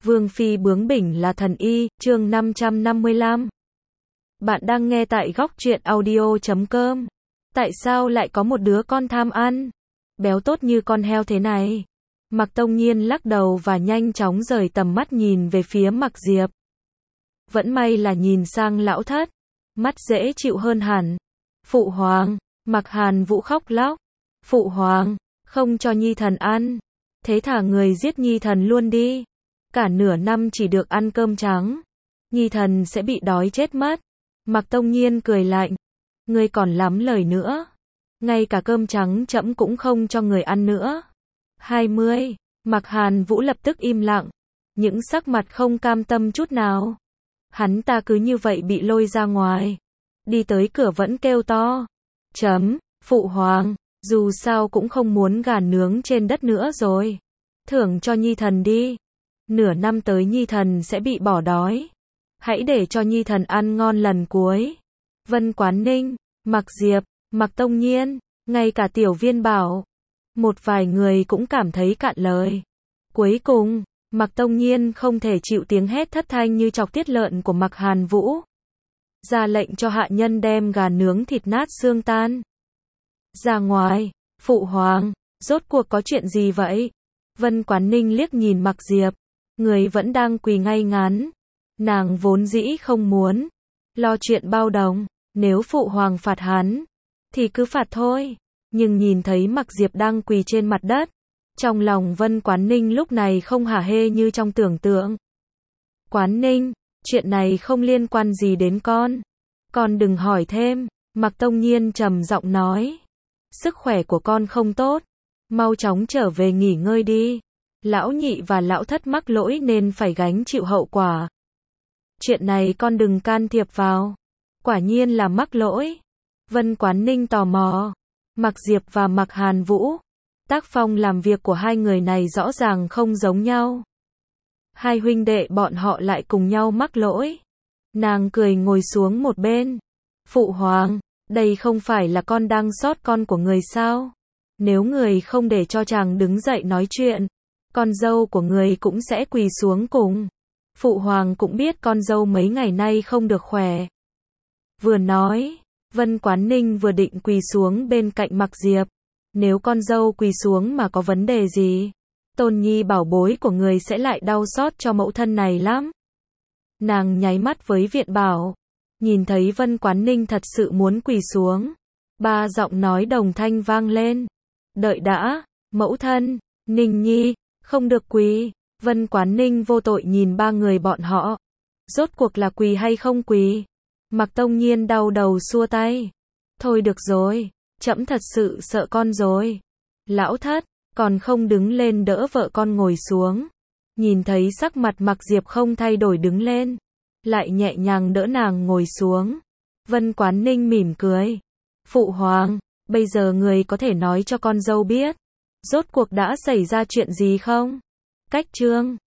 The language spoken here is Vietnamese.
Vương phi bướng bỉnh là thần y, chương 555. Bạn đang nghe tại góc truyện audio.com. Tại sao lại có một đứa con tham ăn, béo tốt như con heo thế này? Mạc Tông Nhiên lắc đầu và nhanh chóng rời tầm mắt nhìn về phía Mạc Diệp. Vẫn may là nhìn sang lão thất, mắt dễ chịu hơn hẳn. Phụ hoàng, Mạc Hàn Vũ khóc lóc. Phụ hoàng, không cho nhi thần ăn. Thế thả người giết nhi thần luôn đi. Cả nửa năm chỉ được ăn cơm trắng, nhi thần sẽ bị đói chết mất. Mạc Tông Nhiên cười lạnh. Ngươi còn lắm lời nữa. Ngay cả cơm trắng trẫm cũng không cho người ăn nữa. 20. Mạc Hàn Vũ lập tức im lặng, những sắc mặt không cam tâm chút nào. Hắn ta cứ như vậy bị lôi ra ngoài, đi tới cửa vẫn kêu to. Phụ hoàng, dù sao cũng không muốn gà nướng trên đất nữa rồi. Thưởng cho nhi thần đi. Nửa năm tới nhi thần sẽ bị bỏ đói. Hãy để cho nhi thần ăn ngon lần cuối. Vân Quán Ninh, Mạc Diệp, Mạc Tông Nhiên, ngay cả Tiểu Viên Bảo, một vài người cũng cảm thấy cạn lời. Cuối cùng, Mạc Tông Nhiên không thể chịu tiếng hét thất thanh như chọc tiết lợn của Mạc Hàn Vũ, ra lệnh cho hạ nhân đem gà nướng thịt nát xương tan ra ngoài. Phụ hoàng, rốt cuộc có chuyện gì vậy? Vân Quán Ninh liếc nhìn Mạc Diệp, người vẫn đang quỳ ngay ngắn. Nàng vốn dĩ không muốn lo chuyện bao đồng, nếu phụ hoàng phạt hắn thì cứ phạt thôi. Nhưng nhìn thấy Mạc Diệp đang quỳ trên mặt đất, trong lòng Vân Quán Ninh lúc này không hả hê như trong tưởng tượng. Quán Ninh, chuyện này không liên quan gì đến con đừng hỏi thêm. Mạc Tông Nhiên trầm giọng nói. Sức khỏe của con không tốt, mau chóng trở về nghỉ ngơi đi. Lão nhị và lão thất mắc lỗi nên phải gánh chịu hậu quả. Chuyện này con đừng can thiệp vào. Quả nhiên là mắc lỗi. Vân Quán Ninh tò mò. Mạc Diệp và Mạc Hàn Vũ, tác phong làm việc của hai người này rõ ràng không giống nhau. Hai huynh đệ bọn họ lại cùng nhau mắc lỗi. Nàng cười ngồi xuống một bên. Phụ hoàng, đây không phải là con đang sót con của người sao? Nếu người không để cho chàng đứng dậy nói chuyện, con dâu của người cũng sẽ quỳ xuống cùng. Phụ hoàng cũng biết con dâu mấy ngày nay không được khỏe. Vừa nói, Vân Quán Ninh vừa định quỳ xuống bên cạnh Mạc Diệp. Nếu con dâu quỳ xuống mà có vấn đề gì, tôn nhi bảo bối của người sẽ lại đau xót cho mẫu thân này lắm. Nàng nháy mắt với Viện Bảo, nhìn thấy Vân Quán Ninh thật sự muốn quỳ xuống. Ba giọng nói đồng thanh vang lên. Đợi đã, mẫu thân, Ninh nhi, không được quỳ. Vân Quán Ninh vô tội nhìn ba người bọn họ. Rốt cuộc là quỳ hay không quỳ? Mạc Tông Nhiên đau đầu xua tay. Thôi được rồi, trẫm thật sự sợ con rồi. Lão thất, còn không đứng lên đỡ vợ con ngồi xuống. Nhìn thấy sắc mặt Mạc Diệp không thay đổi đứng lên, lại nhẹ nhàng đỡ nàng ngồi xuống. Vân Quán Ninh mỉm cười. Phụ hoàng, bây giờ người có thể nói cho con dâu biết, rốt cuộc đã xảy ra chuyện gì không? Cách chương